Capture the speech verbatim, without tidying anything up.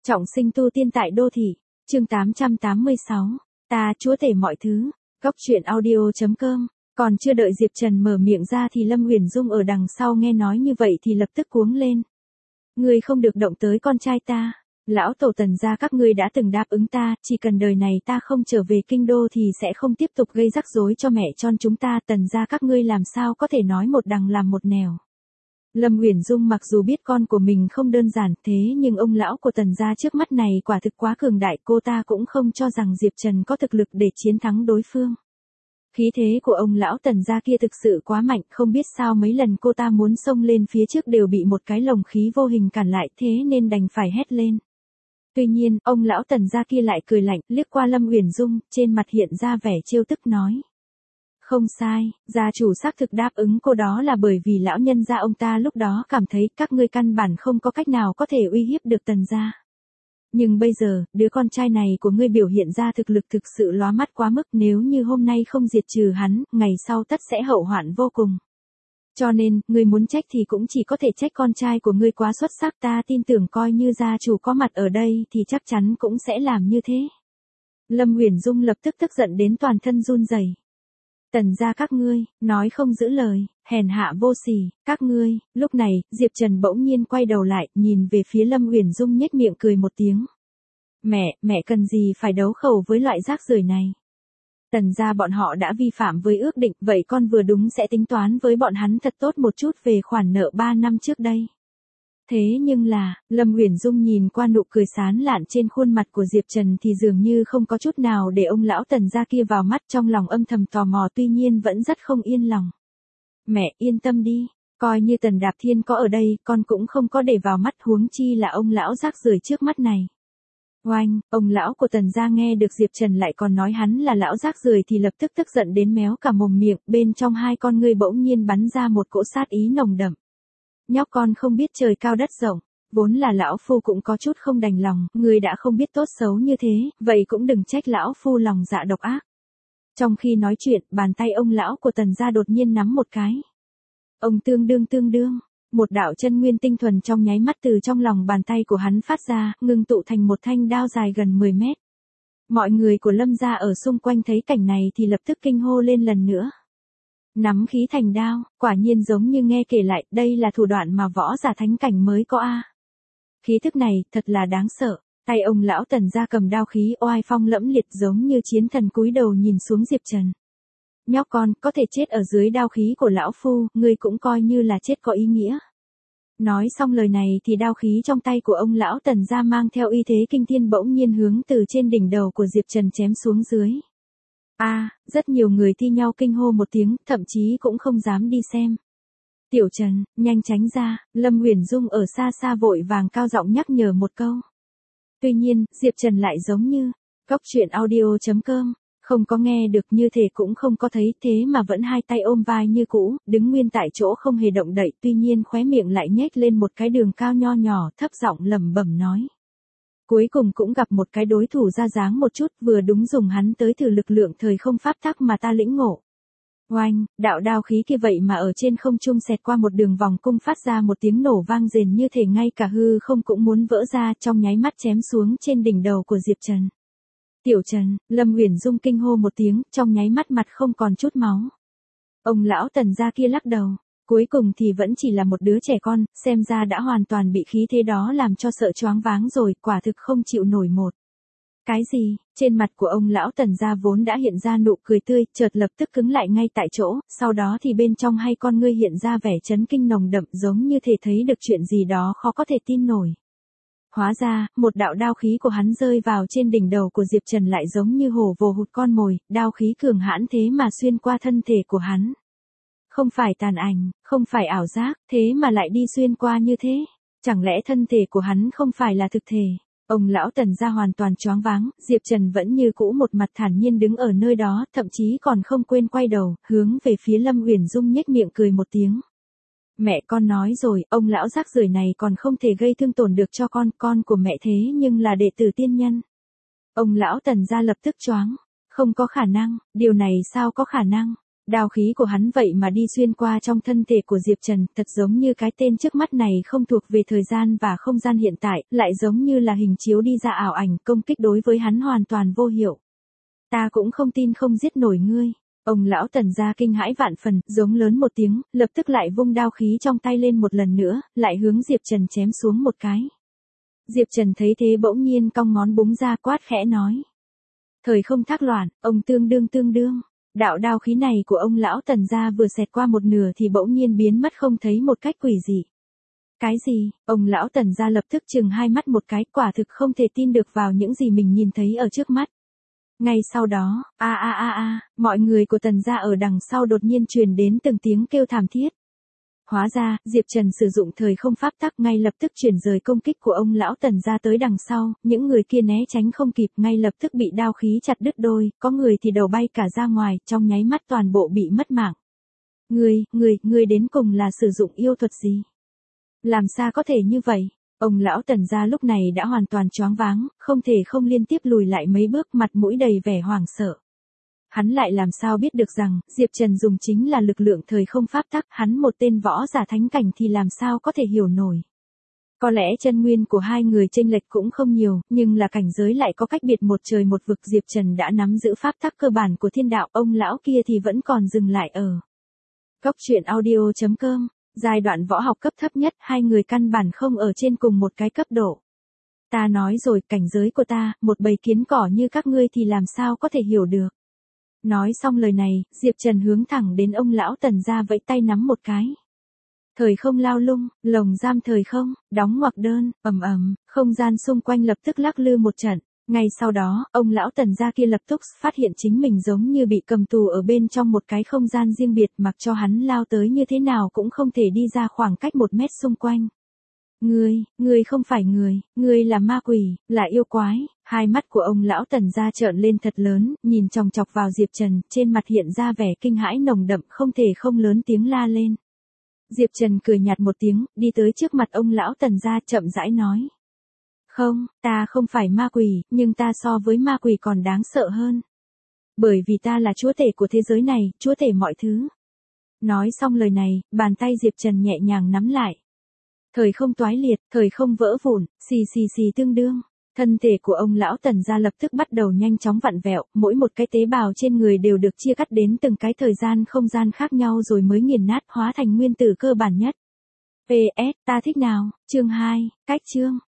Trọng sinh tu tiên tại đô thị, chương tám trăm tám mươi sáu, ta chúa tể mọi thứ, góc truyện audio.com, còn chưa đợi Diệp Trần mở miệng ra thì Lâm Uyển Dung ở đằng sau nghe nói như vậy thì lập tức cuống lên. Ngươi không được động tới con trai ta, lão tổ Tần gia các ngươi đã từng đáp ứng ta, chỉ cần đời này ta không trở về kinh đô thì sẽ không tiếp tục gây rắc rối cho mẹ tròn chúng ta, Tần gia các ngươi làm sao có thể nói một đằng làm một nẻo. Lâm Uyển Dung mặc dù biết con của mình không đơn giản thế nhưng ông lão của Tần gia trước mắt này quả thực quá cường đại, cô ta cũng không cho rằng Diệp Trần có thực lực để chiến thắng đối phương. Khí thế của ông lão Tần gia kia thực sự quá mạnh, không biết sao mấy lần cô ta muốn xông lên phía trước đều bị một cái lồng khí vô hình cản lại, thế nên đành phải hét lên. Tuy nhiên, ông lão Tần gia kia lại cười lạnh, liếc qua Lâm Uyển Dung, trên mặt hiện ra vẻ trêu tức nói. Không sai, gia chủ xác thực đáp ứng cô đó là bởi vì lão nhân gia ông ta lúc đó cảm thấy các ngươi căn bản không có cách nào có thể uy hiếp được Tần gia. Nhưng bây giờ, đứa con trai này của ngươi biểu hiện ra thực lực thực sự lóa mắt quá mức, nếu như hôm nay không diệt trừ hắn, ngày sau tất sẽ hậu hoạn vô cùng. Cho nên, ngươi muốn trách thì cũng chỉ có thể trách con trai của ngươi quá xuất sắc, ta tin tưởng coi như gia chủ có mặt ở đây thì chắc chắn cũng sẽ làm như thế. Lâm Uyển Dung lập tức tức giận đến toàn thân run rẩy. Tần gia các ngươi, nói không giữ lời, hèn hạ vô sỉ, các ngươi. Lúc này, Diệp Trần bỗng nhiên quay đầu lại, nhìn về phía Lâm Uyển Dung nhếch miệng cười một tiếng. Mẹ, mẹ cần gì phải đấu khẩu với loại rác rưởi này. Tần gia bọn họ đã vi phạm với ước định, vậy con vừa đúng sẽ tính toán với bọn hắn thật tốt một chút về khoản nợ ba năm trước đây. Thế nhưng là, Lâm Uyển Dung nhìn qua nụ cười sán lạn trên khuôn mặt của Diệp Trần thì dường như không có chút nào để ông lão Tần gia kia vào mắt, trong lòng âm thầm tò mò tuy nhiên vẫn rất không yên lòng. Mẹ yên tâm đi, coi như Tần Đạp Thiên có ở đây, con cũng không có để vào mắt, huống chi là ông lão rác rưởi trước mắt này. Oanh, ông lão của Tần gia nghe được Diệp Trần lại còn nói hắn là lão rác rưởi thì lập tức tức giận đến méo cả mồm miệng, bên trong hai con ngươi bỗng nhiên bắn ra một cỗ sát ý nồng đậm. Nhóc con không biết trời cao đất rộng, vốn là lão phu cũng có chút không đành lòng, ngươi đã không biết tốt xấu như thế, vậy cũng đừng trách lão phu lòng dạ độc ác. Trong khi nói chuyện, bàn tay ông lão của Tần gia đột nhiên nắm một cái. Ông tương đương tương đương, một đạo chân nguyên tinh thuần trong nháy mắt từ trong lòng bàn tay của hắn phát ra, ngưng tụ thành một thanh đao dài gần mười mét. Mọi người của Lâm gia ở xung quanh thấy cảnh này thì lập tức kinh hô lên lần nữa. Nắm khí thành đao, quả nhiên giống như nghe kể lại, đây là thủ đoạn mà võ giả thánh cảnh mới có a. Khí thức này, thật là đáng sợ, tay ông lão Tần gia cầm đao khí oai phong lẫm liệt giống như chiến thần cúi đầu nhìn xuống Diệp Trần. Nhóc con, có thể chết ở dưới đao khí của lão phu, ngươi cũng coi như là chết có ý nghĩa. Nói xong lời này thì đao khí trong tay của ông lão Tần gia mang theo uy thế kinh thiên bỗng nhiên hướng từ trên đỉnh đầu của Diệp Trần chém xuống dưới. A, à, rất nhiều người thi nhau kinh hô một tiếng, thậm chí cũng không dám đi xem. Tiểu Trần, nhanh tránh ra, Lâm Uyển Dung ở xa xa vội vàng cao giọng nhắc nhở một câu. Tuy nhiên, Diệp Trần lại giống như, góc truyện audio.com, không có nghe được như thể cũng không có thấy, thế mà vẫn hai tay ôm vai như cũ, đứng nguyên tại chỗ không hề động đậy, tuy nhiên khóe miệng lại nhếch lên một cái đường cao nho nhỏ, thấp giọng lẩm bẩm nói. Cuối cùng cũng gặp một cái đối thủ ra dáng một chút, vừa đúng dùng hắn tới thử lực lượng thời không pháp tắc mà ta lĩnh ngộ. Oanh, đạo đao khí kia vậy mà ở trên không trung xẹt qua một đường vòng cung phát ra một tiếng nổ vang rền như thể ngay cả hư không cũng muốn vỡ ra, trong nháy mắt chém xuống trên đỉnh đầu của Diệp Trần. Tiểu Trần, Lâm Uyển Dung kinh hô một tiếng, trong nháy mắt mặt không còn chút máu. Ông lão Tần gia kia lắc đầu. Cuối cùng thì vẫn chỉ là một đứa trẻ con, xem ra đã hoàn toàn bị khí thế đó làm cho sợ choáng váng rồi, quả thực không chịu nổi một. Cái gì? Trên mặt của ông lão Tần gia vốn đã hiện ra nụ cười tươi, chợt lập tức cứng lại ngay tại chỗ, sau đó thì bên trong hai con ngươi hiện ra vẻ chấn kinh nồng đậm giống như thể thấy được chuyện gì đó khó có thể tin nổi. Hóa ra, một đạo đao khí của hắn rơi vào trên đỉnh đầu của Diệp Trần lại giống như hổ vồ hụt con mồi, đao khí cường hãn thế mà xuyên qua thân thể của hắn. Không phải tàn ảnh, không phải ảo giác, thế mà lại đi xuyên qua như thế. Chẳng lẽ thân thể của hắn không phải là thực thể? Ông lão Tần gia hoàn toàn choáng váng, Diệp Trần vẫn như cũ một mặt thản nhiên đứng ở nơi đó, thậm chí còn không quên quay đầu, hướng về phía Lâm Uyển Dung nhếch miệng cười một tiếng. Mẹ con nói rồi, ông lão rác rưởi này còn không thể gây thương tổn được cho con, con của mẹ thế nhưng là đệ tử tiên nhân. Ông lão Tần gia lập tức choáng, không có khả năng, điều này sao có khả năng? Đao khí của hắn vậy mà đi xuyên qua trong thân thể của Diệp Trần, thật giống như cái tên trước mắt này không thuộc về thời gian và không gian hiện tại, lại giống như là hình chiếu đi ra ảo ảnh, công kích đối với hắn hoàn toàn vô hiệu. Ta cũng không tin không giết nổi ngươi. Ông lão Tần gia kinh hãi vạn phần, giống lớn một tiếng, lập tức lại vung đao khí trong tay lên một lần nữa, lại hướng Diệp Trần chém xuống một cái. Diệp Trần thấy thế bỗng nhiên cong ngón búng ra quát khẽ nói. Thời không thác loạn, ông tương đương tương đương. Đạo đao khí này của ông lão Tần gia vừa xẹt qua một nửa thì bỗng nhiên biến mất không thấy một cách quỷ dị. Cái gì? Ông lão Tần gia lập tức chừng hai mắt một cái, quả thực không thể tin được vào những gì mình nhìn thấy ở trước mắt. Ngay sau đó, a a a a, mọi người của Tần gia ở đằng sau đột nhiên truyền đến từng tiếng kêu thảm thiết. Hóa ra, Diệp Trần sử dụng thời không pháp tắc ngay lập tức chuyển rời công kích của ông lão Tần gia tới đằng sau, những người kia né tránh không kịp ngay lập tức bị đao khí chặt đứt đôi, có người thì đầu bay cả ra ngoài, trong nháy mắt toàn bộ bị mất mạng. Ngươi, ngươi, ngươi đến cùng là sử dụng yêu thuật gì? Làm sao có thể như vậy? Ông lão Tần gia lúc này đã hoàn toàn choáng váng, không thể không liên tiếp lùi lại mấy bước, mặt mũi đầy vẻ hoảng sợ. Hắn lại làm sao biết được rằng, Diệp Trần dùng chính là lực lượng thời không pháp tắc, hắn một tên võ giả thánh cảnh thì làm sao có thể hiểu nổi. Có lẽ chân nguyên của hai người chênh lệch cũng không nhiều, nhưng là cảnh giới lại có cách biệt một trời một vực. Diệp Trần đã nắm giữ pháp tắc cơ bản của thiên đạo, ông lão kia thì vẫn còn dừng lại ở Cốc truyện audio chấm com. Giai đoạn võ học cấp thấp nhất, hai người căn bản không ở trên cùng một cái cấp độ. Ta nói rồi, cảnh giới của ta, một bầy kiến cỏ như các ngươi thì làm sao có thể hiểu được. Nói xong lời này, Diệp Trần hướng thẳng đến ông lão Tần gia vẫy tay nắm một cái. Thời không lao lung, lồng giam thời không, đóng ngoặc đơn, ầm ầm, không gian xung quanh lập tức lắc lư một trận. Ngay sau đó, ông lão Tần gia kia lập tức phát hiện chính mình giống như bị cầm tù ở bên trong một cái không gian riêng biệt, mặc cho hắn lao tới như thế nào cũng không thể đi ra khoảng cách một mét xung quanh. Ngươi, ngươi không phải người, ngươi là ma quỷ, là yêu quái. Hai mắt của ông lão Tần gia trợn lên thật lớn, nhìn chòng chọc vào Diệp Trần, trên mặt hiện ra vẻ kinh hãi nồng đậm, không thể không lớn tiếng la lên. Diệp Trần cười nhạt một tiếng, đi tới trước mặt ông lão Tần gia chậm rãi nói. Không, ta không phải ma quỷ, nhưng ta so với ma quỷ còn đáng sợ hơn. Bởi vì ta là chúa tể của thế giới này, chúa tể mọi thứ. Nói xong lời này, bàn tay Diệp Trần nhẹ nhàng nắm lại. Thời không toái liệt, thời không vỡ vụn, xì xì xì tương đương. Thân thể của ông lão Tần gia lập tức bắt đầu nhanh chóng vặn vẹo, mỗi một cái tế bào trên người đều được chia cắt đến từng cái thời gian không gian khác nhau rồi mới nghiền nát hóa thành nguyên tử cơ bản nhất. pê ét, ta thích nào, chương hai, cách chương.